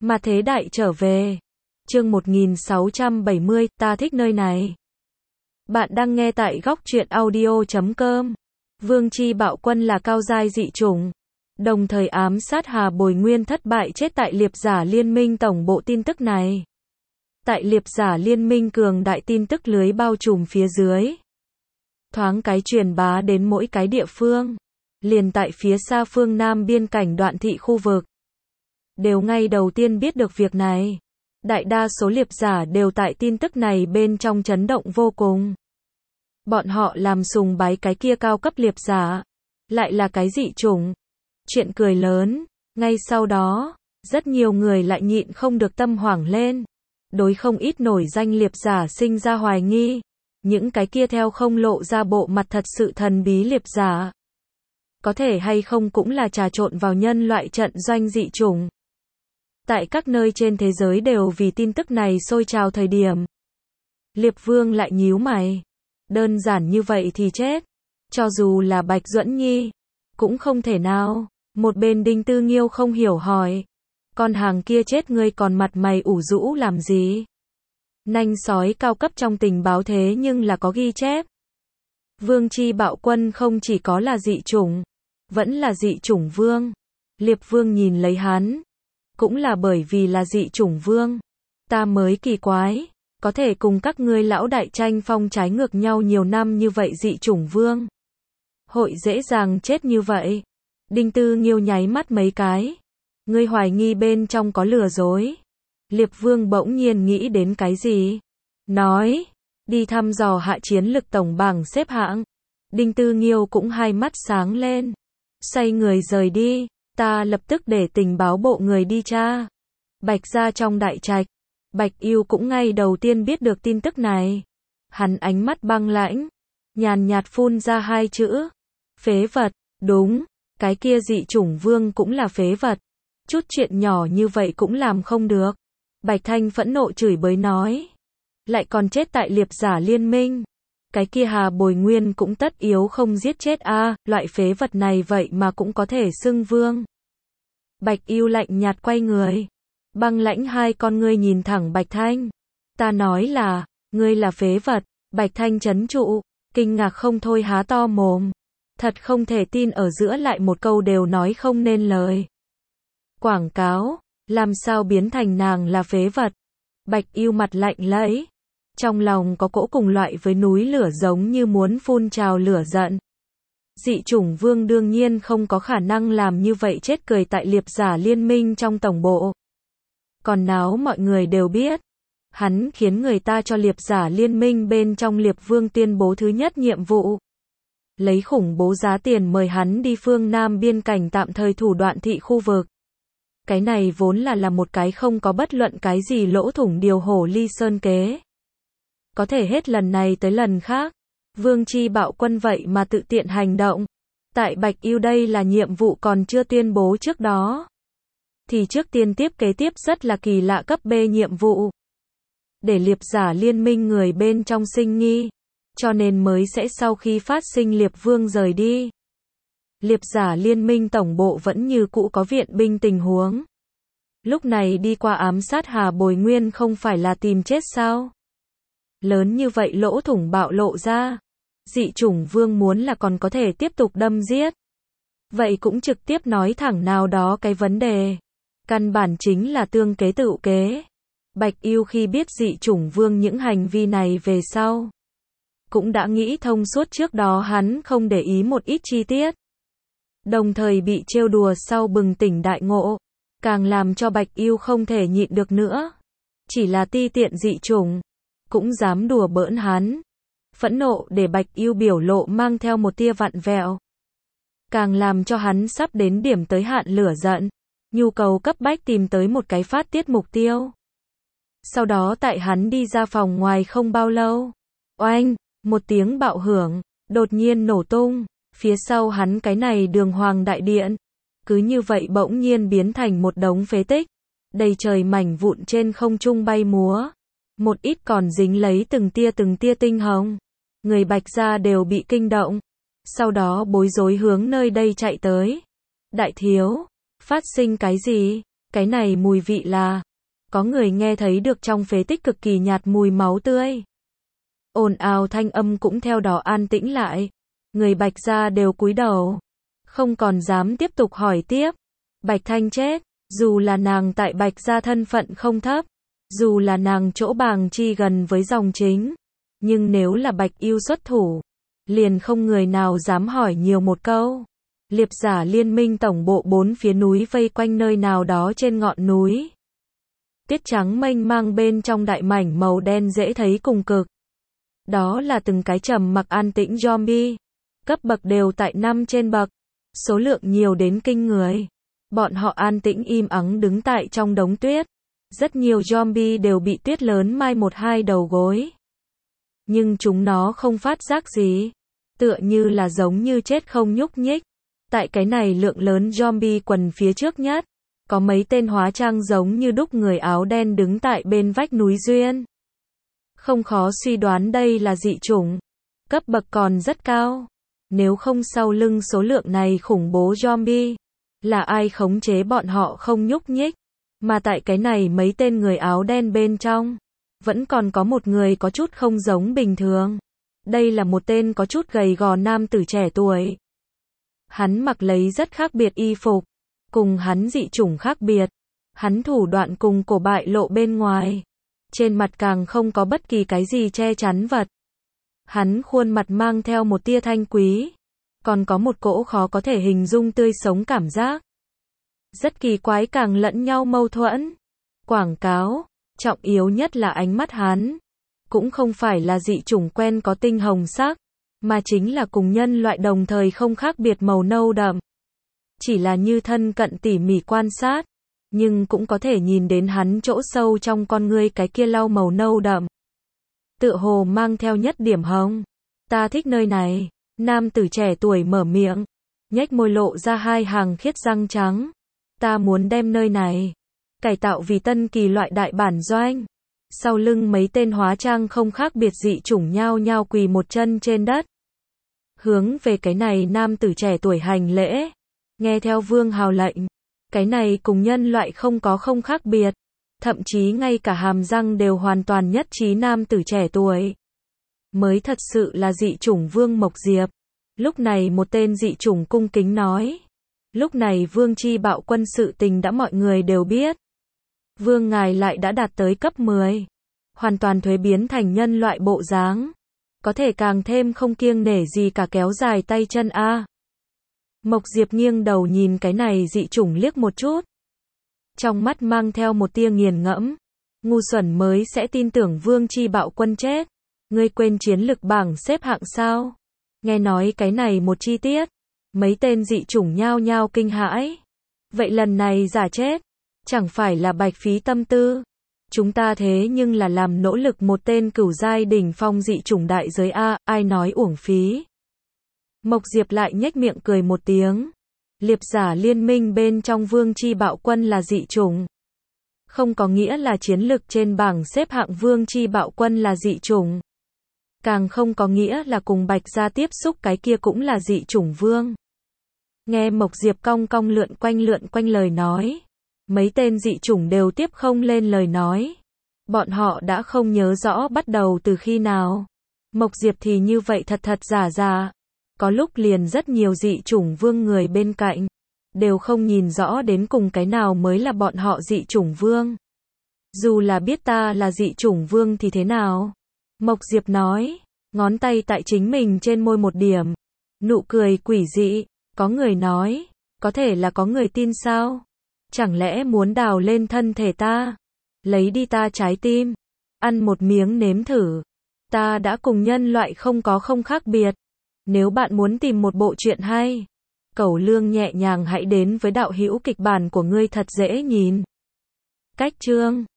Mà thế đại trở về. Chương 1670, ta thích nơi này. Bạn đang nghe tại góc truyện audio.com. Vương Chi Bạo Quân là cao giai dị chủng, đồng thời ám sát Hà Bồi Nguyên thất bại chết tại Liệp Giả Liên Minh tổng bộ tin tức này. Tại Liệp Giả Liên Minh cường đại tin tức lưới bao trùm phía dưới. Thoáng cái truyền bá đến mỗi cái địa phương. Liền tại phía xa phương Nam biên cảnh Đoạn Thị khu vực. Đều ngay đầu tiên biết được việc này. Đại đa số liệp giả đều tại tin tức này bên trong chấn động vô cùng. Bọn họ làm sùng bái cái kia cao cấp liệp giả. Lại là cái dị chủng. Chuyện cười lớn. Ngay sau đó, rất nhiều người lại nhịn không được tâm hoảng lên. Đối không ít nổi danh liệp giả sinh ra hoài nghi. Những cái kia theo không lộ ra bộ mặt thật sự thần bí liệp giả. Có thể hay không cũng là trà trộn vào nhân loại trận doanh dị chủng. Tại các nơi trên thế giới đều vì tin tức này sôi trào thời điểm. Liệp Vương lại nhíu mày. Đơn giản như vậy thì chết. Cho dù là Bạch Duẫn Nhi, cũng không thể nào. Một bên Đinh Tư Nghiêu không hiểu hỏi. Con hàng kia chết ngươi còn mặt mày ủ rũ làm gì? Nanh sói cao cấp trong tình báo thế nhưng là có ghi chép. Vương Chi Bạo Quân không chỉ có là dị chủng, vẫn là dị chủng vương. Liệp Vương nhìn lấy hắn. Cũng là bởi vì là dị chủng vương. Ta mới kỳ quái. Có thể cùng các ngươi lão đại tranh phong trái ngược nhau nhiều năm như vậy dị chủng vương. Hội dễ dàng chết như vậy. Đinh Tư Nghiêu nháy mắt mấy cái. Ngươi hoài nghi bên trong có lừa dối. Liệp Vương bỗng nhiên nghĩ đến cái gì? Nói. Đi thăm dò hạ chiến lực tổng bảng xếp hạng. Đinh Tư Nghiêu cũng hai mắt sáng lên. Xoay người rời đi. Ta lập tức để tình báo bộ người đi tra. Bạch gia trong đại trạch. Bạch Yêu cũng ngay đầu tiên biết được tin tức này. Hắn ánh mắt băng lãnh. Nhàn nhạt phun ra hai chữ. Phế vật. Đúng. Cái kia dị chủng vương cũng là phế vật. Chút chuyện nhỏ như vậy cũng làm không được. Bạch Thanh phẫn nộ chửi bới nói. Lại còn chết tại Liệp Giả Liên Minh. Cái kia Hà Bồi Nguyên cũng tất yếu không giết chết a, loại phế vật này vậy mà cũng có thể xưng vương. Bạch Yêu lạnh nhạt quay người. Băng lãnh hai con ngươi nhìn thẳng Bạch Thanh. Ta nói là, ngươi là phế vật. Bạch Thanh trấn trụ, kinh ngạc không thôi há to mồm. Thật không thể tin ở giữa lại một câu đều nói không nên lời. Quảng cáo, làm sao biến thành nàng là phế vật. Bạch Yêu mặt lạnh lẽo. Trong lòng có cỗ cùng loại với núi lửa giống như muốn phun trào lửa giận. Dị chủng vương đương nhiên không có khả năng làm như vậy chết cười tại Liệp Giả Liên Minh trong tổng bộ. Còn náo mọi người đều biết. Hắn khiến người ta cho Liệp Giả Liên Minh bên trong Liệp Vương tuyên bố thứ nhất nhiệm vụ. Lấy khủng bố giá tiền mời hắn đi phương Nam biên cảnh tạm thời thủ Đoạn Thị khu vực. Cái này vốn là một cái không có bất luận cái gì lỗ thủng điều hổ ly sơn kế. Có thể hết lần này tới lần khác. Vương Chi Bạo Quân vậy mà tự tiện hành động. Tại Bạch Yêu đây là nhiệm vụ còn chưa tuyên bố trước đó. Thì trước tiên tiếp kế tiếp rất là kỳ lạ cấp B nhiệm vụ. Để Liệp Giả Liên Minh người bên trong sinh nghi. Cho nên mới sẽ sau khi phát sinh Liệp Vương rời đi. Liệp Giả Liên Minh tổng bộ vẫn như cũ có viện binh tình huống. Lúc này đi qua ám sát Hà Bồi Nguyên không phải là tìm chết sao? Lớn như vậy lỗ thủng bạo lộ ra. Dị chủng vương muốn là còn có thể tiếp tục đâm giết. Vậy cũng trực tiếp nói thẳng nào đó cái vấn đề. Căn bản chính là tương kế tự kế. Bạch Yêu khi biết dị chủng vương những hành vi này về sau. Cũng đã nghĩ thông suốt trước đó hắn không để ý một ít chi tiết. Đồng thời bị trêu đùa sau bừng tỉnh đại ngộ. Càng làm cho Bạch Yêu không thể nhịn được nữa. Chỉ là ti tiện dị chủng. Cũng dám đùa bỡn hắn. Phẫn nộ để Bạch Yêu biểu lộ mang theo một tia vặn vẹo. Càng làm cho hắn sắp đến điểm tới hạn lửa giận. Nhu cầu cấp bách tìm tới một cái phát tiết mục tiêu. Sau đó tại hắn đi ra phòng ngoài không bao lâu. Oanh, một tiếng bạo hưởng, đột nhiên nổ tung. Phía sau hắn cái này đường hoàng đại điện. Cứ như vậy bỗng nhiên biến thành một đống phế tích. Đầy trời mảnh vụn trên không trung bay múa. Một ít còn dính lấy từng tia tinh hồng. Người Bạch gia đều bị kinh động. Sau đó bối rối hướng nơi đây chạy tới. Đại thiếu, phát sinh cái gì? Cái này mùi vị là, có người nghe thấy được trong phế tích cực kỳ nhạt mùi máu tươi. Ồn ào thanh âm cũng theo đó an tĩnh lại. Người Bạch gia đều cúi đầu, không còn dám tiếp tục hỏi tiếp. Bạch Thanh chết, dù là nàng tại Bạch gia thân phận không thấp, dù là nàng chỗ bàng chi gần với dòng chính, nhưng nếu là Bạch Ưu xuất thủ, liền không người nào dám hỏi nhiều một câu. Liệp giả liên minh tổng bộ 4 phía núi vây quanh nơi nào đó trên ngọn núi. Tiết trắng mênh mang bên trong đại mảnh màu đen dễ thấy cùng cực. Đó là từng cái trầm mặc an tĩnh zombie. Cấp bậc đều tại 5 trên bậc. Số lượng nhiều đến kinh người. Bọn họ an tĩnh im ắng đứng tại trong đống tuyết. Rất nhiều zombie đều bị tuyết lớn mai một hai đầu gối. Nhưng chúng nó không phát giác gì. Tựa như là giống như chết không nhúc nhích. Tại cái này lượng lớn zombie quần phía trước nhất, có mấy tên hóa trang giống như đúc người áo đen đứng tại bên vách núi duyên. Không khó suy đoán đây là dị chủng. Cấp bậc còn rất cao. Nếu không sau lưng số lượng này khủng bố zombie, là ai khống chế bọn họ không nhúc nhích. Mà tại cái này mấy tên người áo đen bên trong, vẫn còn có một người có chút không giống bình thường. Đây là một tên có chút gầy gò nam tử trẻ tuổi. Hắn mặc lấy rất khác biệt y phục, cùng hắn dị chủng khác biệt. Hắn thủ đoạn cùng cổ bại lộ bên ngoài. Trên mặt càng không có bất kỳ cái gì che chắn vật. Hắn khuôn mặt mang theo một tia thanh quý, còn có một cỗ khó có thể hình dung tươi sống cảm giác. Rất kỳ quái càng lẫn nhau mâu thuẫn. Quảng cáo, trọng yếu nhất là ánh mắt hắn. Cũng không phải là dị chủng quen có tinh hồng sắc, mà chính là cùng nhân loại đồng thời không khác biệt màu nâu đậm. Chỉ là như thân cận tỉ mỉ quan sát, nhưng cũng có thể nhìn đến hắn chỗ sâu trong con ngươi cái kia lau màu nâu đậm. Tựa hồ mang theo nhất điểm hồng. Ta thích nơi này. Nam tử trẻ tuổi mở miệng, nhếch môi lộ ra hai hàng khiết răng trắng. Ta muốn đem nơi này cải tạo vì tân kỳ loại đại bản doanh. Sau lưng mấy tên hóa trang không khác biệt dị chủng nhao nhao quỳ một chân trên đất. Hướng về cái này nam tử trẻ tuổi hành lễ. Nghe theo vương hào lệnh. Cái này cùng nhân loại không có không khác biệt. Thậm chí ngay cả hàm răng đều hoàn toàn nhất trí nam tử trẻ tuổi. Mới thật sự là dị chủng Vương Mộc Diệp. Lúc này một tên dị chủng cung kính nói. Lúc này Vương Chi Bạo Quân sự tình đã mọi người đều biết. Vương ngài lại đã đạt tới cấp 10. Hoàn toàn thuế biến thành nhân loại bộ dáng. Có thể càng thêm không kiêng nể gì cả kéo dài tay chân a. Mộc Diệp nghiêng đầu nhìn cái này dị chủng liếc một chút. Trong mắt mang theo một tia nghiền ngẫm. Ngu xuẩn mới sẽ tin tưởng Vương Chi Bạo Quân chết. Ngươi quên chiến lực bảng xếp hạng sao? Nghe nói cái này một chi tiết. Mấy tên dị chủng nhao nhao kinh hãi. Vậy lần này giả chết. Chẳng phải là bạch phí tâm tư. Chúng ta thế nhưng là làm nỗ lực một tên cửu giai đỉnh phong dị chủng đại giới A, ai nói uổng phí. Mộc Diệp lại nhếch miệng cười một tiếng. Liệp giả liên minh bên trong Vương Chi Bạo Quân là dị chủng. Không có nghĩa là chiến lực trên bảng xếp hạng Vương Chi Bạo Quân là dị chủng. Càng không có nghĩa là cùng Bạch gia tiếp xúc cái kia cũng là dị chủng vương. Nghe Mộc Diệp cong cong lượn quanh lời nói. Mấy tên dị chủng đều tiếp không lên lời nói. Bọn họ đã không nhớ rõ bắt đầu từ khi nào. Mộc Diệp thì như vậy thật thật giả giả. Có lúc liền rất nhiều dị chủng vương người bên cạnh. Đều không nhìn rõ đến cùng cái nào mới là bọn họ dị chủng vương. Dù là biết ta là dị chủng vương thì thế nào? Mộc Diệp nói, ngón tay tại chính mình trên môi một điểm. Nụ cười quỷ dị, có người nói, có thể là có người tin sao? Chẳng lẽ muốn đào lên thân thể ta? Lấy đi ta trái tim, ăn một miếng nếm thử. Ta đã cùng nhân loại không có không khác biệt. Nếu bạn muốn tìm một bộ truyện hay, Cẩu Lương nhẹ nhàng hãy đến với đạo hữu kịch bản của ngươi thật dễ nhìn. Cách chương